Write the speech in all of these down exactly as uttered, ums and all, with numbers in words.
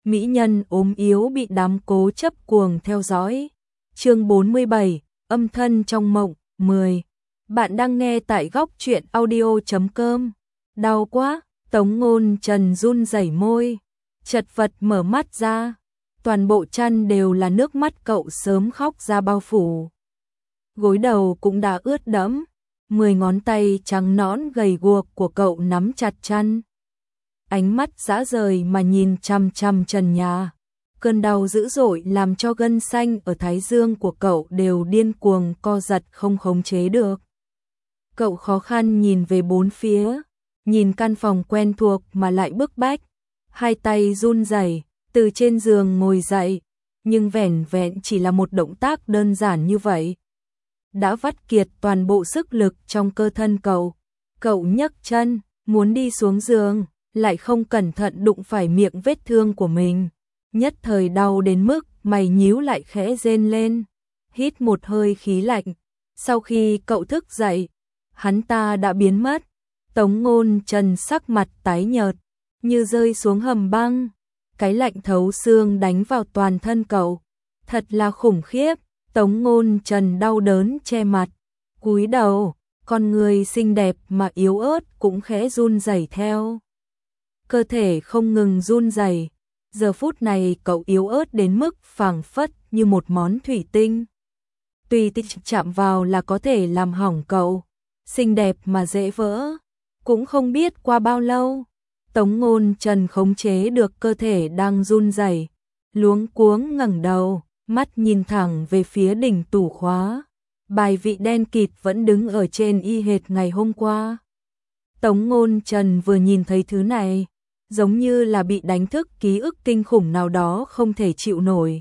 mỹ nhân ốm yếu bị đám cố chấp cuồng theo dõi. Chương bốn mươi bảy, âm thân trong mộng, mười. Bạn đang nghe tại góc truyện audio chấm com. Đau quá, Tống Ngôn Trần run rẩy môi, chật vật mở mắt ra, toàn bộ chăn đều là nước mắt cậu sớm khóc ra bao phủ. Gối đầu cũng đã ướt đẫm, mười ngón tay trắng nõn gầy guộc của cậu nắm chặt chăn. Ánh mắt dã rời mà nhìn chằm chằm trần nhà. Cơn đau dữ dội làm cho gân xanh ở thái dương của cậu đều điên cuồng co giật không khống chế được. Cậu khó khăn nhìn về bốn phía, nhìn căn phòng quen thuộc mà lại bức bách, hai tay run rẩy từ trên giường ngồi dậy, nhưng vẻn vẹn chỉ là một động tác đơn giản như vậy đã vắt kiệt toàn bộ sức lực trong cơ thân cậu. Cậu nhấc chân, muốn đi xuống giường, lại không cẩn thận đụng phải miệng vết thương của mình. Nhất thời đau đến mức mày nhíu lại khẽ rên lên, hít một hơi khí lạnh. Sau khi cậu thức dậy, hắn ta đã biến mất. Tống Ngôn Trần sắc mặt tái nhợt, như rơi xuống hầm băng. Cái lạnh thấu xương đánh vào toàn thân cậu, thật là khủng khiếp. Tống Ngôn Trần đau đớn che mặt, cúi đầu, con người xinh đẹp mà yếu ớt cũng khẽ run rẩy theo. Cơ thể không ngừng run rẩy, giờ phút này cậu yếu ớt đến mức phảng phất như một món thủy tinh. Tùy tiện chạm vào là có thể làm hỏng cậu, xinh đẹp mà dễ vỡ. Cũng không biết qua bao lâu, Tống Ngôn Trần khống chế được cơ thể đang run rẩy, luống cuống ngẩng đầu, mắt nhìn thẳng về phía đỉnh tủ khóa. Bài vị đen kịt vẫn đứng ở trên y hệt ngày hôm qua. Tống Ngôn Trần vừa nhìn thấy thứ này, giống như là bị đánh thức ký ức kinh khủng nào đó không thể chịu nổi.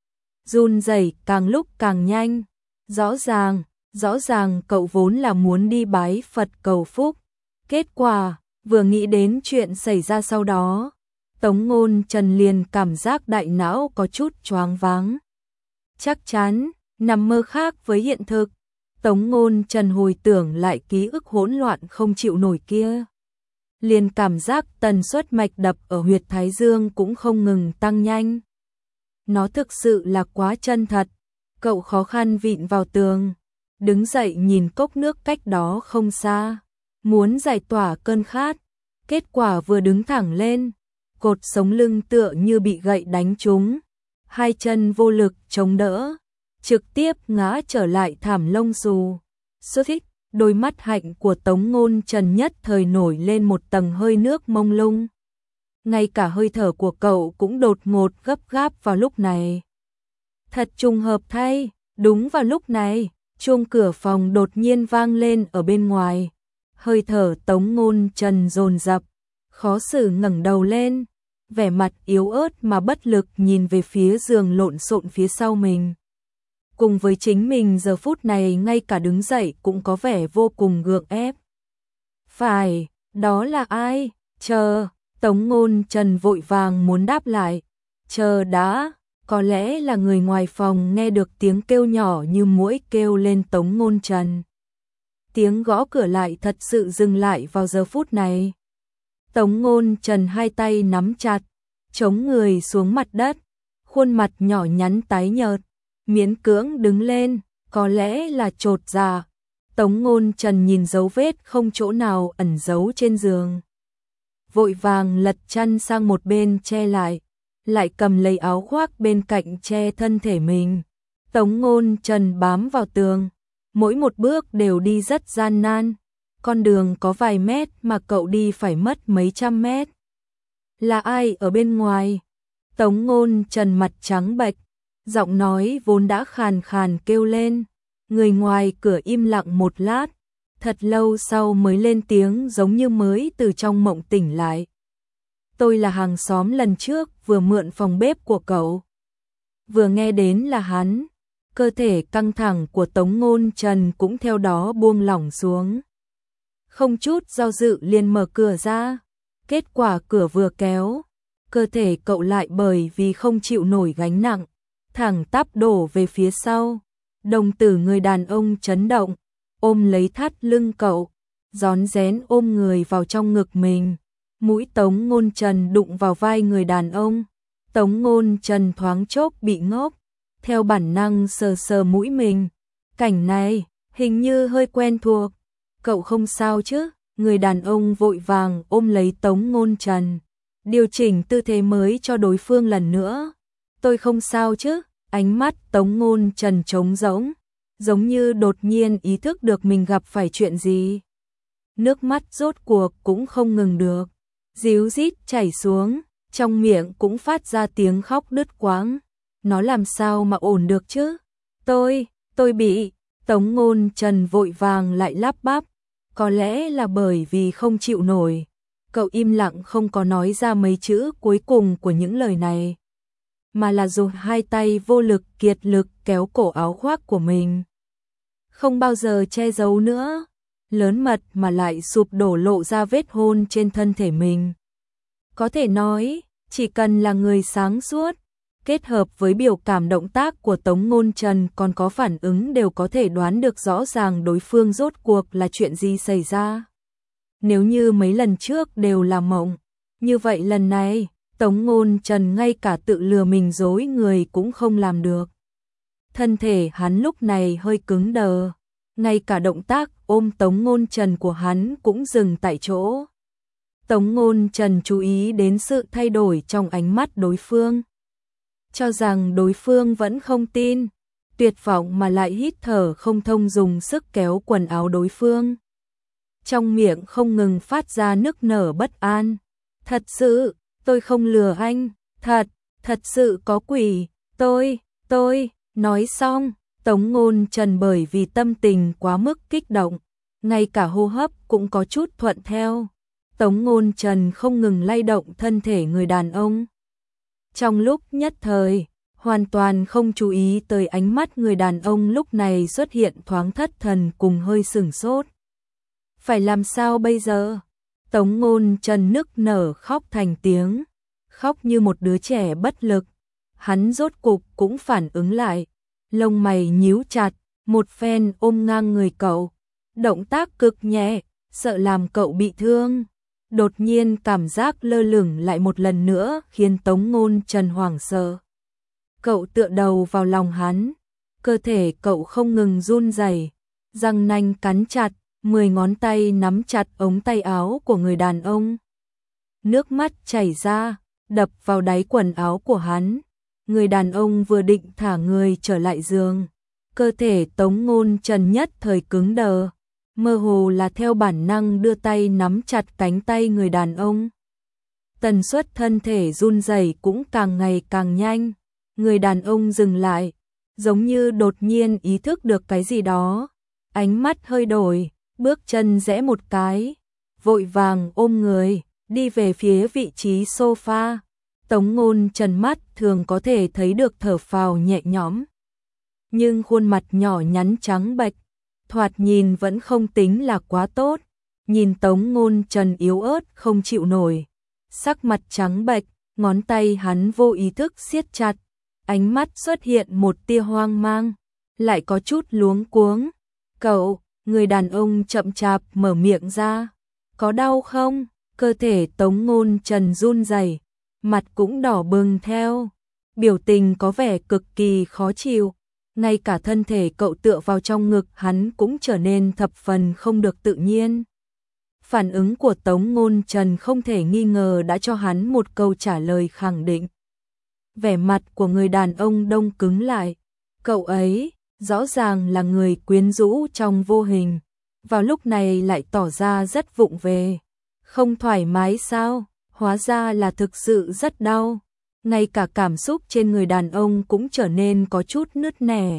Run rẩy càng lúc càng nhanh, rõ ràng, rõ ràng cậu vốn là muốn đi bái Phật cầu phúc. Kết quả, vừa nghĩ đến chuyện xảy ra sau đó, Tống Ngôn Trần liền cảm giác đại não có chút choáng váng. Chắc chắn, nằm mơ khác với hiện thực. Tống Ngôn Trần hồi tưởng lại ký ức hỗn loạn không chịu nổi kia. Liền cảm giác tần suất mạch đập ở huyệt thái dương cũng không ngừng tăng nhanh. Nó thực sự là quá chân thật. Cậu khó khăn vịn vào tường, đứng dậy nhìn cốc nước cách đó không xa, muốn giải tỏa cơn khát. Kết quả vừa đứng thẳng lên, cột sống lưng tựa như bị gậy đánh trúng, hai chân vô lực chống đỡ, trực tiếp ngã trở lại thảm lông xù. Xuất thích, đôi mắt hạnh của Tống Ngôn Trần nhất thời nổi lên một tầng hơi nước mông lung. Ngay cả hơi thở của cậu cũng đột ngột gấp gáp vào lúc này. Thật trùng hợp thay, đúng vào lúc này, chuông cửa phòng đột nhiên vang lên ở bên ngoài. Hơi thở Tống Ngôn Trần dồn dập, khó xử ngẩng đầu lên, vẻ mặt yếu ớt mà bất lực nhìn về phía giường lộn xộn phía sau mình. Cùng với chính mình giờ phút này ngay cả đứng dậy cũng có vẻ vô cùng gượng ép. Phải, đó là ai? Chờ, Tống Ngôn Trần vội vàng muốn đáp lại. Chờ đã, có lẽ là người ngoài phòng nghe được tiếng kêu nhỏ như muỗi kêu lên Tống Ngôn Trần. Tiếng gõ cửa lại thật sự dừng lại vào giờ phút này. Tống Ngôn Trần hai tay nắm chặt, chống người xuống mặt đất, khuôn mặt nhỏ nhắn tái nhợt, miễn cưỡng đứng lên, có lẽ là chột dạ. Tống Ngôn Trần nhìn dấu vết không chỗ nào ẩn giấu trên giường, vội vàng lật chăn sang một bên che lại, lại cầm lấy áo khoác bên cạnh che thân thể mình. Tống Ngôn Trần bám vào tường, mỗi một bước đều đi rất gian nan. Con đường có vài mét mà cậu đi phải mất mấy trăm mét. Là ai ở bên ngoài? Tống Ngôn Trần mặt trắng bệch, giọng nói vốn đã khàn khàn kêu lên. Người ngoài cửa im lặng một lát, thật lâu sau mới lên tiếng giống như mới từ trong mộng tỉnh lại. Tôi là hàng xóm lần trước vừa mượn phòng bếp của cậu. Vừa nghe đến là hắn, cơ thể căng thẳng của Tống Ngôn Trần cũng theo đó buông lỏng xuống. Không chút do dự liền mở cửa ra. Kết quả cửa vừa kéo, cơ thể cậu lại bởi vì không chịu nổi gánh nặng, thẳng tắp đổ về phía sau. Đồng tử người đàn ông chấn động, ôm lấy thắt lưng cậu, rón rén ôm người vào trong ngực mình. Mũi Tống Ngôn Trần đụng vào vai người đàn ông, Tống Ngôn Trần thoáng chốc bị ngốc, theo bản năng sờ sờ mũi mình. Cảnh này, hình như hơi quen thuộc. Cậu không sao chứ? Người đàn ông vội vàng ôm lấy Tống Ngôn Trần, điều chỉnh tư thế mới cho đối phương lần nữa. Tôi không sao chứ? Ánh mắt Tống Ngôn Trần trống rỗng, giống như đột nhiên ý thức được mình gặp phải chuyện gì. Nước mắt rốt cuộc cũng không ngừng được, ríu rít chảy xuống, trong miệng cũng phát ra tiếng khóc đứt quãng. Nó làm sao mà ổn được chứ? Tôi, tôi bị... Tống Ngôn Trần vội vàng lại lắp bắp, có lẽ là bởi vì không chịu nổi. Cậu im lặng không có nói ra mấy chữ cuối cùng của những lời này, mà là dùng hai tay vô lực kiệt lực kéo cổ áo khoác của mình. Không bao giờ che giấu nữa, lớn mật mà lại sụp đổ lộ ra vết hôn trên thân thể mình. Có thể nói, chỉ cần là người sáng suốt, kết hợp với biểu cảm động tác của Tống Ngôn Trần còn có phản ứng đều có thể đoán được rõ ràng đối phương rốt cuộc là chuyện gì xảy ra. Nếu như mấy lần trước đều là mộng, như vậy lần này, Tống Ngôn Trần ngay cả tự lừa mình dối người cũng không làm được. Thân thể hắn lúc này hơi cứng đờ, ngay cả động tác ôm Tống Ngôn Trần của hắn cũng dừng tại chỗ. Tống Ngôn Trần chú ý đến sự thay đổi trong ánh mắt đối phương, cho rằng đối phương vẫn không tin, tuyệt vọng mà lại hít thở không thông dùng sức kéo quần áo đối phương. Trong miệng không ngừng phát ra nức nở bất an. Thật sự, tôi không lừa anh, thật, thật sự có quỷ, tôi, tôi, nói xong, Tống Ngôn Trần bởi vì tâm tình quá mức kích động, ngay cả hô hấp cũng có chút thuận theo. Tống Ngôn Trần không ngừng lay động thân thể người đàn ông. Trong lúc nhất thời, hoàn toàn không chú ý tới ánh mắt người đàn ông lúc này xuất hiện thoáng thất thần cùng hơi sửng sốt. Phải làm sao bây giờ? Tống Ngôn Trần nức nở khóc thành tiếng, khóc như một đứa trẻ bất lực. Hắn rốt cục cũng phản ứng lại, lông mày nhíu chặt, một phen ôm ngang người cậu, động tác cực nhẹ, sợ làm cậu bị thương. Đột nhiên cảm giác lơ lửng lại một lần nữa khiến Tống Ngôn Trần hoảng sợ. Cậu tựa đầu vào lòng hắn, cơ thể cậu không ngừng run rẩy, răng nanh cắn chặt, mười ngón tay nắm chặt ống tay áo của người đàn ông. Nước mắt chảy ra, đập vào đáy quần áo của hắn. Người đàn ông vừa định thả người trở lại giường, cơ thể Tống Ngôn Trần nhất thời cứng đờ, mơ hồ là theo bản năng đưa tay nắm chặt cánh tay người đàn ông. Tần suất thân thể run rẩy cũng càng ngày càng nhanh. Người đàn ông dừng lại, giống như đột nhiên ý thức được cái gì đó, ánh mắt hơi đổi, bước chân rẽ một cái, vội vàng ôm người, đi về phía vị trí sofa. Tống Ngôn Trần mắt thường có thể thấy được thở phào nhẹ nhõm, nhưng khuôn mặt nhỏ nhắn trắng bệch, thoạt nhìn vẫn không tính là quá tốt. Nhìn Tống Ngôn Trần yếu ớt không chịu nổi, sắc mặt trắng bệch, ngón tay hắn vô ý thức siết chặt, ánh mắt xuất hiện một tia hoang mang, lại có chút luống cuống. Cậu, người đàn ông chậm chạp mở miệng ra, có đau không? Cơ thể Tống Ngôn Trần run rẩy, mặt cũng đỏ bừng theo, biểu tình có vẻ cực kỳ khó chịu. Ngay cả thân thể cậu tựa vào trong ngực hắn cũng trở nên thập phần không được tự nhiên. Phản ứng của Tống Ngôn Trần không thể nghi ngờ đã cho hắn một câu trả lời khẳng định. Vẻ mặt của người đàn ông đông cứng lại. Cậu ấy, rõ ràng là người quyến rũ trong vô hình, vào lúc này lại tỏ ra rất vụng về. Không thoải mái sao? Hóa ra là thực sự rất đau. Ngay cả cảm xúc trên người đàn ông cũng trở nên có chút nứt nẻ.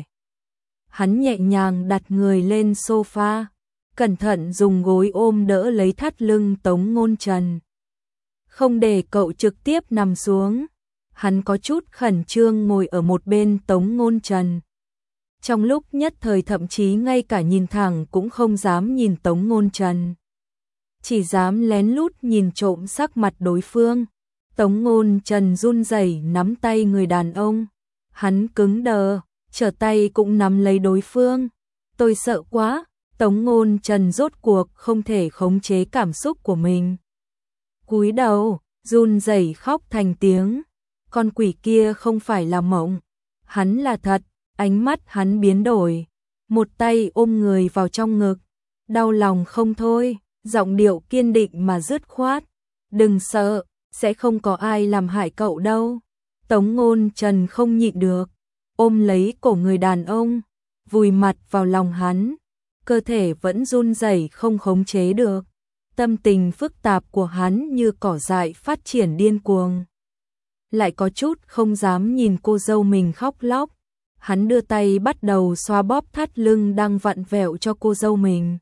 Hắn nhẹ nhàng đặt người lên sofa, cẩn thận dùng gối ôm đỡ lấy thắt lưng Tống Ngôn Trần, không để cậu trực tiếp nằm xuống. Hắn có chút khẩn trương ngồi ở một bên Tống Ngôn Trần. Trong lúc nhất thời thậm chí ngay cả nhìn thẳng cũng không dám nhìn Tống Ngôn Trần, chỉ dám lén lút nhìn trộm sắc mặt đối phương. Tống Ngôn Trần run rẩy nắm tay người đàn ông, hắn cứng đờ, trở tay cũng nắm lấy đối phương. Tôi sợ quá. Tống Ngôn Trần rốt cuộc không thể khống chế cảm xúc của mình, cúi đầu, run rẩy khóc thành tiếng. con quỷ kia không phải là mộng, hắn là thật. Ánh mắt hắn biến đổi, một tay ôm người vào trong ngực, đau lòng không thôi, giọng điệu kiên định mà dứt khoát. Đừng sợ, sẽ không có ai làm hại cậu đâu. Tống Ngôn Trần không nhịn được, ôm lấy cổ người đàn ông, vùi mặt vào lòng hắn, cơ thể vẫn run rẩy không khống chế được. Tâm tình phức tạp của hắn như cỏ dại phát triển điên cuồng. Lại có chút không dám nhìn cô dâu mình khóc lóc. Hắn đưa tay bắt đầu xoa bóp thắt lưng đang vặn vẹo cho cô dâu mình.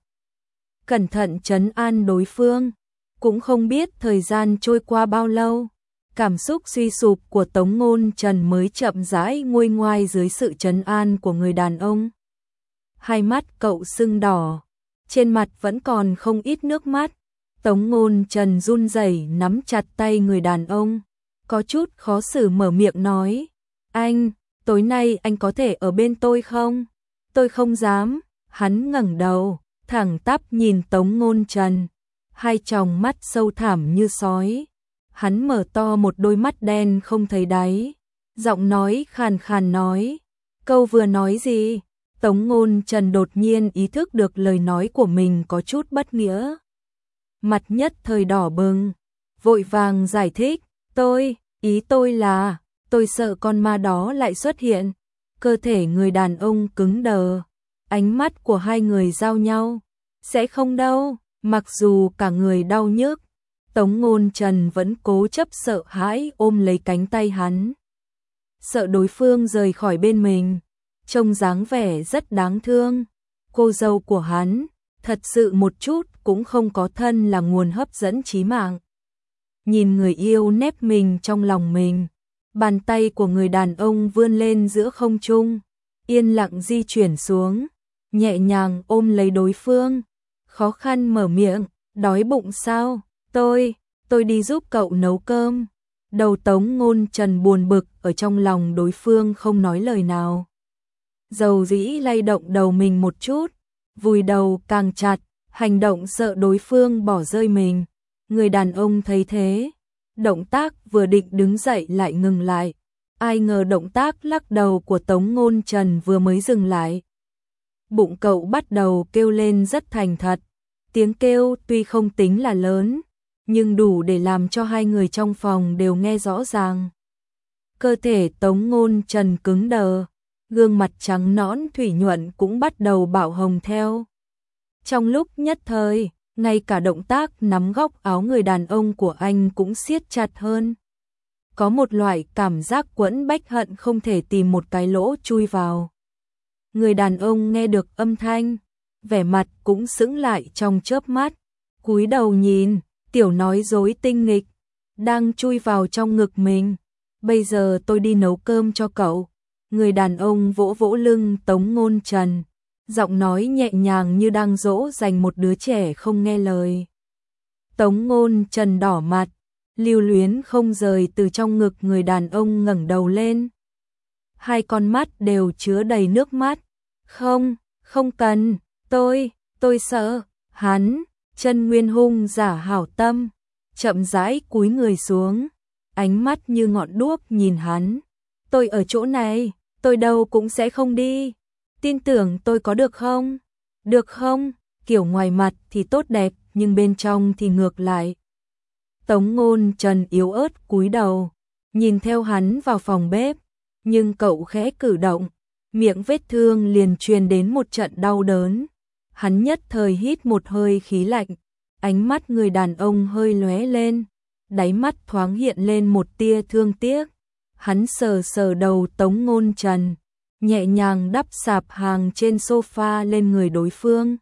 Cẩn thận trấn an đối phương. Cũng không biết thời gian trôi qua bao lâu, cảm xúc suy sụp của Tống Ngôn Trần mới chậm rãi nguôi ngoai dưới sự trấn an của người đàn ông. Hai mắt cậu sưng đỏ, trên mặt vẫn còn không ít nước mắt. Tống Ngôn Trần run rẩy nắm chặt tay người đàn ông, có chút khó xử mở miệng nói, anh, tối nay anh có thể ở bên tôi không? Tôi không dám. Hắn ngẩng đầu, thẳng tắp nhìn Tống Ngôn Trần, hai tròng mắt sâu thẳm như sói. Hắn mở to một đôi mắt đen không thấy đáy, giọng nói khàn khàn nói, câu vừa nói gì? Tống Ngôn Trần đột nhiên ý thức được lời nói của mình có chút bất nghĩa. Mặt nhất thời đỏ bừng, vội vàng giải thích, tôi, ý tôi là, tôi sợ con ma đó lại xuất hiện. Cơ thể người đàn ông cứng đờ, ánh mắt của hai người giao nhau, sẽ không đâu. Mặc dù cả người đau nhức, Tống Ngôn Trần vẫn cố chấp sợ hãi ôm lấy cánh tay hắn. Sợ đối phương rời khỏi bên mình, trông dáng vẻ rất đáng thương. Cô dâu của hắn, thật sự một chút cũng không có thân là nguồn hấp dẫn chí mạng. Nhìn người yêu nép mình trong lòng mình, bàn tay của người đàn ông vươn lên giữa không trung, yên lặng di chuyển xuống, nhẹ nhàng ôm lấy đối phương. Khó khăn mở miệng, đói bụng sao? Tôi, tôi đi giúp cậu nấu cơm. Đầu Tống Ngôn Trần buồn bực, ở trong lòng đối phương không nói lời nào. Dầu dĩ lay động đầu mình một chút, vùi đầu càng chặt, hành động sợ đối phương bỏ rơi mình. Người đàn ông thấy thế, động tác vừa định đứng dậy lại ngừng lại. Ai ngờ động tác lắc đầu của Tống Ngôn Trần vừa mới dừng lại, bụng cậu bắt đầu kêu lên rất thành thật. Tiếng kêu tuy không tính là lớn, nhưng đủ để làm cho hai người trong phòng đều nghe rõ ràng. Cơ thể Tống Ngôn Trần cứng đờ, gương mặt trắng nõn thủy nhuận cũng bắt đầu bạo hồng theo. Trong lúc nhất thời, ngay cả động tác nắm góc áo người đàn ông của anh cũng siết chặt hơn. Có một loại cảm giác quẫn bách hận không thể tìm một cái lỗ chui vào. Người đàn ông nghe được âm thanh, vẻ mặt cũng sững lại trong chớp mắt, cúi đầu nhìn, tiểu nói dối tinh nghịch, đang chui vào trong ngực mình. Bây giờ tôi đi nấu cơm cho cậu. Người đàn ông vỗ vỗ lưng Tống Ngôn Trần, giọng nói nhẹ nhàng như đang dỗ dành một đứa trẻ không nghe lời. Tống Ngôn Trần đỏ mặt, lưu luyến không rời từ trong ngực người đàn ông ngẩng đầu lên. Hai con mắt đều chứa đầy nước mắt. Không, không cần, tôi, tôi sợ. Hắn, Chân Nguyên hung giả hảo tâm, chậm rãi cúi người xuống, ánh mắt như ngọn đuốc nhìn hắn. Tôi ở chỗ này, tôi đâu cũng sẽ không đi. Tin tưởng tôi có được không? Được không? Kiểu ngoài mặt thì tốt đẹp, nhưng bên trong thì ngược lại. Tống Ngôn Trần yếu ớt cúi đầu, nhìn theo hắn vào phòng bếp, nhưng cậu khẽ cử động, miệng vết thương liền truyền đến một trận đau đớn. Hắn nhất thời hít một hơi khí lạnh, ánh mắt người đàn ông hơi lóe lên, đáy mắt thoáng hiện lên một tia thương tiếc. Hắn sờ sờ đầu Tống Ngôn Trần, nhẹ nhàng đắp sạp hàng trên sofa lên người đối phương.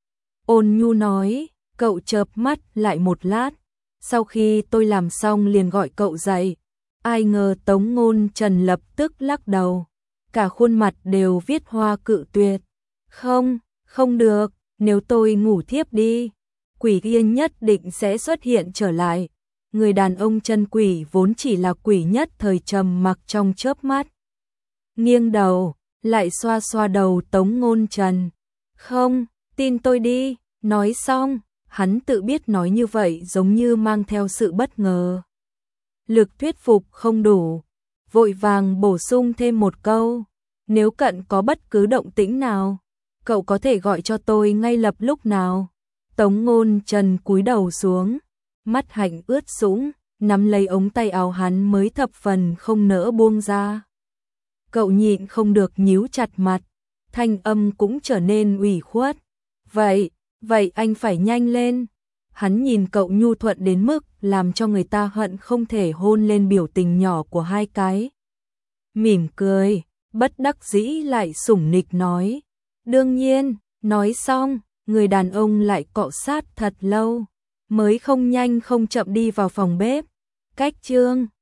Ôn nhu nói, cậu chợp mắt lại một lát, sau khi tôi làm xong liền gọi cậu dậy. Ai ngờ Tống Ngôn Trần lập tức lắc đầu, cả khuôn mặt đều viết hoa cự tuyệt. Không, không được, nếu tôi ngủ thiếp đi, quỷ kia nhất định sẽ xuất hiện trở lại. Người đàn ông chân quỷ vốn chỉ là quỷ nhất thời trầm mặc trong chớp mắt. Nghiêng đầu, lại xoa xoa đầu Tống Ngôn Trần. Không, tin tôi đi. Nói xong, hắn tự biết nói như vậy giống như mang theo sự bất ngờ. Lực thuyết phục không đủ, vội vàng bổ sung thêm một câu, nếu Cận có bất cứ động tĩnh nào, cậu có thể gọi cho tôi ngay lập lúc nào. Tống Ngôn Trần cúi đầu xuống, mắt hạnh ướt sũng, nắm lấy ống tay áo hắn mới thập phần không nỡ buông ra. Cậu nhịn không được nhíu chặt mặt, thanh âm cũng trở nên ủy khuất. Vậy, vậy anh phải nhanh lên. Hắn nhìn cậu nhu thuận đến mức làm cho người ta hận không thể hôn lên biểu tình nhỏ của hai cái. Mỉm cười, bất đắc dĩ lại sủng nịch nói. Đương nhiên, nói xong, người đàn ông lại cọ sát thật lâu, mới không nhanh không chậm đi vào phòng bếp. Cách Trương